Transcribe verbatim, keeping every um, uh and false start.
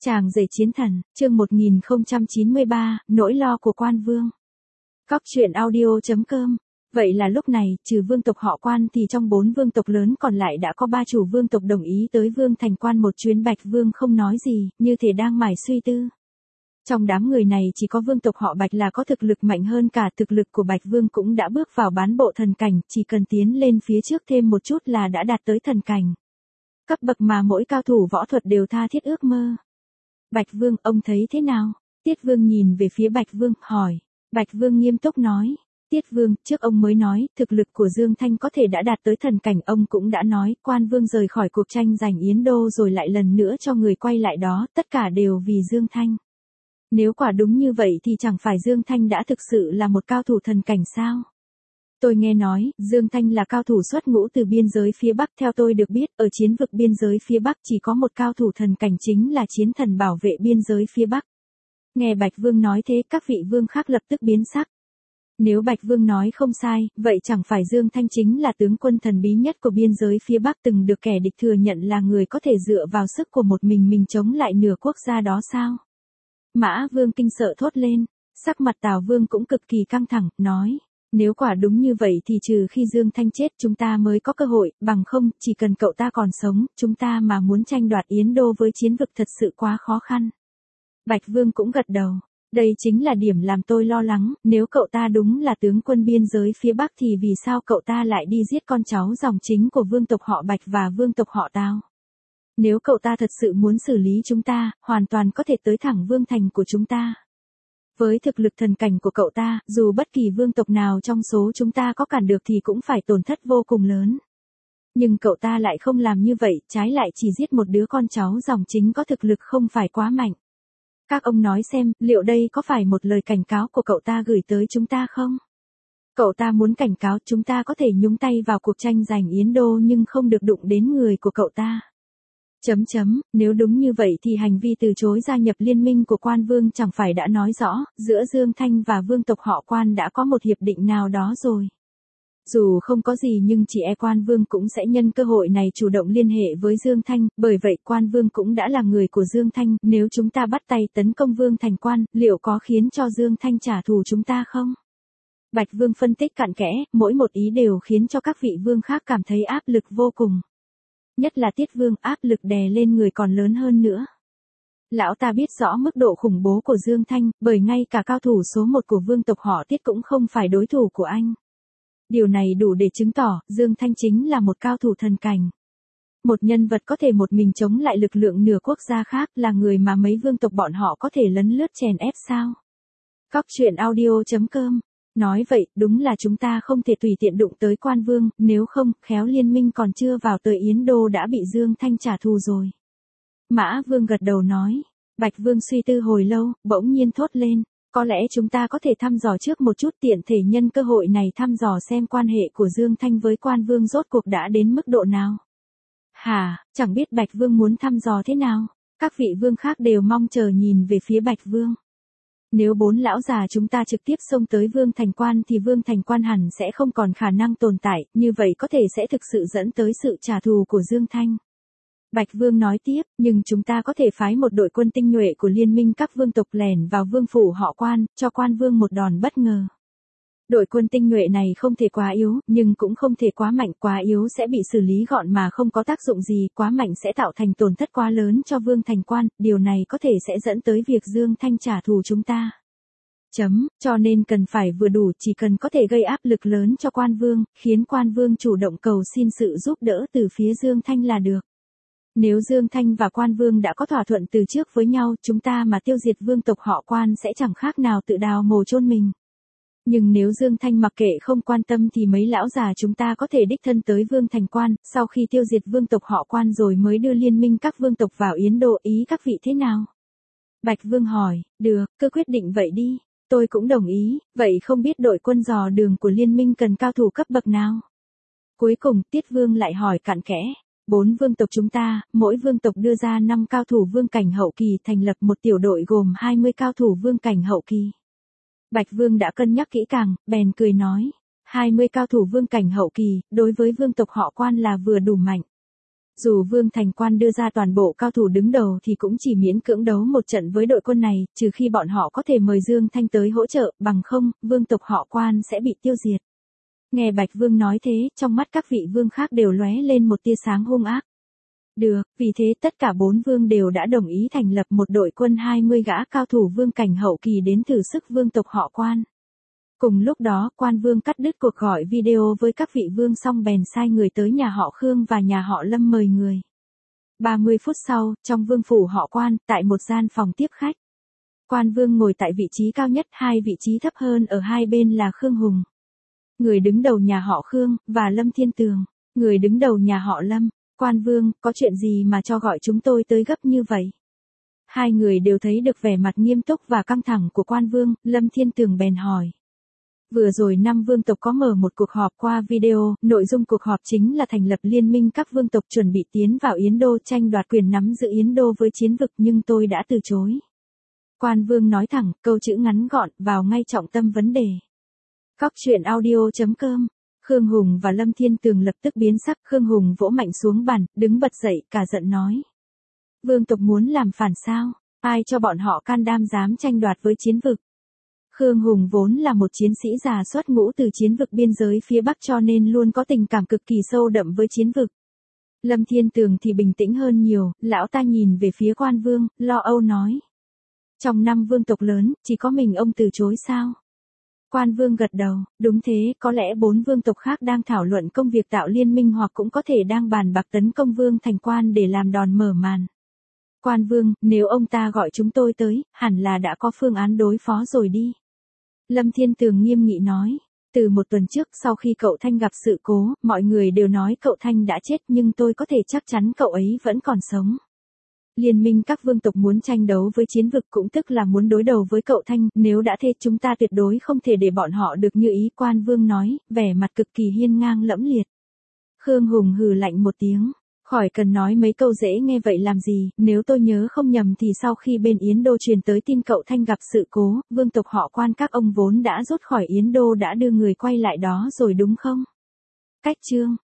Chàng rể chiến thần, chương một nghìn không trăm chín mươi ba, nỗi lo của Quan Vương. Cóc truyện audio chấm com. Vậy là lúc này, trừ vương tộc họ Quan thì trong bốn vương tộc lớn còn lại đã có ba chủ vương tộc đồng ý tới Vương Thành Quan một chuyến. Bạch Vương không nói gì, như thể đang mải suy tư. Trong đám người này chỉ có vương tộc họ Bạch là có thực lực mạnh hơn cả. Thực lực của Bạch Vương cũng đã bước vào bán bộ thần cảnh, chỉ cần tiến lên phía trước thêm một chút là đã đạt tới thần cảnh. Cấp bậc mà mỗi cao thủ võ thuật đều tha thiết ước mơ. Bạch Vương, ông thấy thế nào? Tiết Vương nhìn về phía Bạch Vương, hỏi. Bạch Vương nghiêm túc nói. Tiết Vương, trước ông mới nói, thực lực của Dương Thanh có thể đã đạt tới thần cảnh. Ông cũng đã nói, Quan Vương rời khỏi cuộc tranh giành Yến Đô rồi lại lần nữa cho người quay lại đó, tất cả đều vì Dương Thanh. Nếu quả đúng như vậy thì chẳng phải Dương Thanh đã thực sự là một cao thủ thần cảnh sao? Tôi nghe nói, Dương Thanh là cao thủ xuất ngũ từ biên giới phía Bắc. Theo tôi được biết, ở chiến vực biên giới phía Bắc chỉ có một cao thủ thần cảnh, chính là chiến thần bảo vệ biên giới phía Bắc. Nghe Bạch Vương nói thế, các vị vương khác lập tức biến sắc. Nếu Bạch Vương nói không sai, vậy chẳng phải Dương Thanh chính là tướng quân thần bí nhất của biên giới phía Bắc, từng được kẻ địch thừa nhận là người có thể dựa vào sức của một mình mình chống lại nửa quốc gia đó sao? Mã Vương kinh sợ thốt lên, sắc mặt Tào Vương cũng cực kỳ căng thẳng, nói. Nếu quả đúng như vậy thì trừ khi Dương Thanh chết chúng ta mới có cơ hội, bằng không, chỉ cần cậu ta còn sống, chúng ta mà muốn tranh đoạt Yến Đô với chiến vực thật sự quá khó khăn. Bạch Vương cũng gật đầu, đây chính là điểm làm tôi lo lắng, nếu cậu ta đúng là tướng quân biên giới phía Bắc thì vì sao cậu ta lại đi giết con cháu dòng chính của vương tộc họ Bạch và vương tộc họ Tào? Nếu cậu ta thật sự muốn xử lý chúng ta, hoàn toàn có thể tới thẳng Vương Thành của chúng ta. Với thực lực thần cảnh của cậu ta, dù bất kỳ vương tộc nào trong số chúng ta có cản được thì cũng phải tổn thất vô cùng lớn. Nhưng cậu ta lại không làm như vậy, trái lại chỉ giết một đứa con cháu dòng chính có thực lực không phải quá mạnh. Các ông nói xem, liệu đây có phải một lời cảnh cáo của cậu ta gửi tới chúng ta không? Cậu ta muốn cảnh cáo chúng ta có thể nhúng tay vào cuộc tranh giành Yến Đô nhưng không được đụng đến người của cậu ta. Chấm chấm, nếu đúng như vậy thì hành vi từ chối gia nhập liên minh của Quan Vương chẳng phải đã nói rõ, giữa Dương Thanh và vương tộc họ Quan đã có một hiệp định nào đó rồi. Dù không có gì nhưng chỉ e Quan Vương cũng sẽ nhân cơ hội này chủ động liên hệ với Dương Thanh, bởi vậy Quan Vương cũng đã là người của Dương Thanh, nếu chúng ta bắt tay tấn công Vương Thành Quan, liệu có khiến cho Dương Thanh trả thù chúng ta không? Bạch Vương phân tích cặn kẽ, mỗi một ý đều khiến cho các vị vương khác cảm thấy áp lực vô cùng. Nhất là Tiết Vương, áp lực đè lên người còn lớn hơn nữa. Lão ta biết rõ mức độ khủng bố của Dương Thanh, bởi ngay cả cao thủ số một của vương tộc họ Tiết cũng không phải đối thủ của anh. Điều này đủ để chứng tỏ, Dương Thanh chính là một cao thủ thần cảnh. Một nhân vật có thể một mình chống lại lực lượng nửa quốc gia khác, là người mà mấy vương tộc bọn họ có thể lấn lướt chèn ép sao? Cóc truyện audio chấm com. Nói vậy, đúng là chúng ta không thể tùy tiện đụng tới Quan Vương, nếu không, khéo liên minh còn chưa vào tới Yến Đô đã bị Dương Thanh trả thù rồi. Mã Vương gật đầu nói. Bạch Vương suy tư hồi lâu, bỗng nhiên thốt lên. Có lẽ chúng ta có thể thăm dò trước một chút, tiện thể nhân cơ hội này thăm dò xem quan hệ của Dương Thanh với Quan Vương rốt cuộc đã đến mức độ nào. Hả, chẳng biết Bạch Vương muốn thăm dò thế nào? Các vị vương khác đều mong chờ nhìn về phía Bạch Vương. Nếu bốn lão già chúng ta trực tiếp xông tới Vương Thành Quan thì Vương Thành Quan hẳn sẽ không còn khả năng tồn tại, như vậy có thể sẽ thực sự dẫn tới sự trả thù của Dương Thanh. Bạch Vương nói tiếp, nhưng chúng ta có thể phái một đội quân tinh nhuệ của liên minh các vương tộc lẻn vào vương phủ họ Quan, cho Quan Vương một đòn bất ngờ. Đội quân tinh nhuệ này không thể quá yếu, nhưng cũng không thể quá mạnh, quá yếu sẽ bị xử lý gọn mà không có tác dụng gì, quá mạnh sẽ tạo thành tổn thất quá lớn cho Vương Thành Quan, điều này có thể sẽ dẫn tới việc Dương Thanh trả thù chúng ta. Chấm, cho nên cần phải vừa đủ, chỉ cần có thể gây áp lực lớn cho Quan Vương, khiến Quan Vương chủ động cầu xin sự giúp đỡ từ phía Dương Thanh là được. Nếu Dương Thanh và Quan Vương đã có thỏa thuận từ trước với nhau, chúng ta mà tiêu diệt vương tộc họ Quan sẽ chẳng khác nào tự đào mồ chôn mình. Nhưng nếu Dương Thanh mặc kệ không quan tâm thì mấy lão già chúng ta có thể đích thân tới Vương Thành Quan, sau khi tiêu diệt vương tộc họ Quan rồi mới đưa liên minh các vương tộc vào Yến Đô, ý các vị thế nào? Bạch Vương hỏi, được, cứ quyết định vậy đi, tôi cũng đồng ý, vậy không biết đội quân dò đường của liên minh cần cao thủ cấp bậc nào? Cuối cùng, Tiết Vương lại hỏi cặn kẽ. Bốn vương tộc chúng ta, mỗi vương tộc đưa ra năm cao thủ vương cảnh hậu kỳ, thành lập một tiểu đội gồm hai mươi cao thủ vương cảnh hậu kỳ. Bạch Vương đã cân nhắc kỹ càng, bèn cười nói. hai mươi cao thủ vương cảnh hậu kỳ, đối với vương tộc họ Quan là vừa đủ mạnh. Dù Vương Thành Quan đưa ra toàn bộ cao thủ đứng đầu thì cũng chỉ miễn cưỡng đấu một trận với đội quân này, trừ khi bọn họ có thể mời Dương Thanh tới hỗ trợ, bằng không, vương tộc họ Quan sẽ bị tiêu diệt. Nghe Bạch Vương nói thế, trong mắt các vị vương khác đều lóe lên một tia sáng hung ác. Được, vì thế tất cả bốn vương đều đã đồng ý thành lập một đội quân hai mươi gã cao thủ vương cảnh hậu kỳ đến thử sức vương tộc họ Quan. Cùng lúc đó, Quan Vương cắt đứt cuộc gọi video với các vị vương xong bèn sai người tới nhà họ Khương và nhà họ Lâm mời người. ba mươi phút sau, trong vương phủ họ Quan, tại một gian phòng tiếp khách. Quan Vương ngồi tại vị trí cao nhất, hai vị trí thấp hơn ở hai bên là Khương Hùng, người đứng đầu nhà họ Khương, và Lâm Thiên Tường, người đứng đầu nhà họ Lâm. Quan Vương, có chuyện gì mà cho gọi chúng tôi tới gấp như vậy? Hai người đều thấy được vẻ mặt nghiêm túc và căng thẳng của Quan Vương, Lâm Thiên Tường bèn hỏi. Vừa rồi năm vương tộc có mở một cuộc họp qua video, nội dung cuộc họp chính là thành lập liên minh các vương tộc chuẩn bị tiến vào Yến Đô tranh đoạt quyền nắm giữ Yến Đô với chiến vực nhưng tôi đã từ chối. Quan Vương nói thẳng, câu chữ ngắn gọn, vào ngay trọng tâm vấn đề. Cóc truyện audio chấm com. Khương Hùng và Lâm Thiên Tường lập tức biến sắc, Khương Hùng vỗ mạnh xuống bàn, đứng bật dậy, cả giận nói. Vương tộc muốn làm phản sao? Ai cho bọn họ can đảm dám tranh đoạt với chiến vực? Khương Hùng vốn là một chiến sĩ già xuất ngũ từ chiến vực biên giới phía Bắc cho nên luôn có tình cảm cực kỳ sâu đậm với chiến vực. Lâm Thiên Tường thì bình tĩnh hơn nhiều, lão ta nhìn về phía Quan Vương, lo âu nói. Trong năm vương tộc lớn, chỉ có mình ông từ chối sao? Quan Vương gật đầu, đúng thế, có lẽ bốn vương tộc khác đang thảo luận công việc tạo liên minh hoặc cũng có thể đang bàn bạc tấn công Vương Thành Quan để làm đòn mở màn. Quan Vương, nếu ông ta gọi chúng tôi tới, hẳn là đã có phương án đối phó rồi đi. Lâm Thiên Tường nghiêm nghị nói, từ một tuần trước sau khi cậu Thanh gặp sự cố, mọi người đều nói cậu Thanh đã chết nhưng tôi có thể chắc chắn cậu ấy vẫn còn sống. Liên minh các vương tộc muốn tranh đấu với chiến vực cũng tức là muốn đối đầu với cậu Thanh, nếu đã thế chúng ta tuyệt đối không thể để bọn họ được như ý. Quan Vương nói, vẻ mặt cực kỳ hiên ngang lẫm liệt. Khương Hùng hừ lạnh một tiếng. Khỏi cần nói mấy câu dễ nghe vậy làm gì, nếu tôi nhớ không nhầm thì sau khi bên Yến Đô truyền tới tin cậu Thanh gặp sự cố, vương tộc họ Quan các ông vốn đã rút khỏi Yến Đô đã đưa người quay lại đó rồi đúng không? Cách chương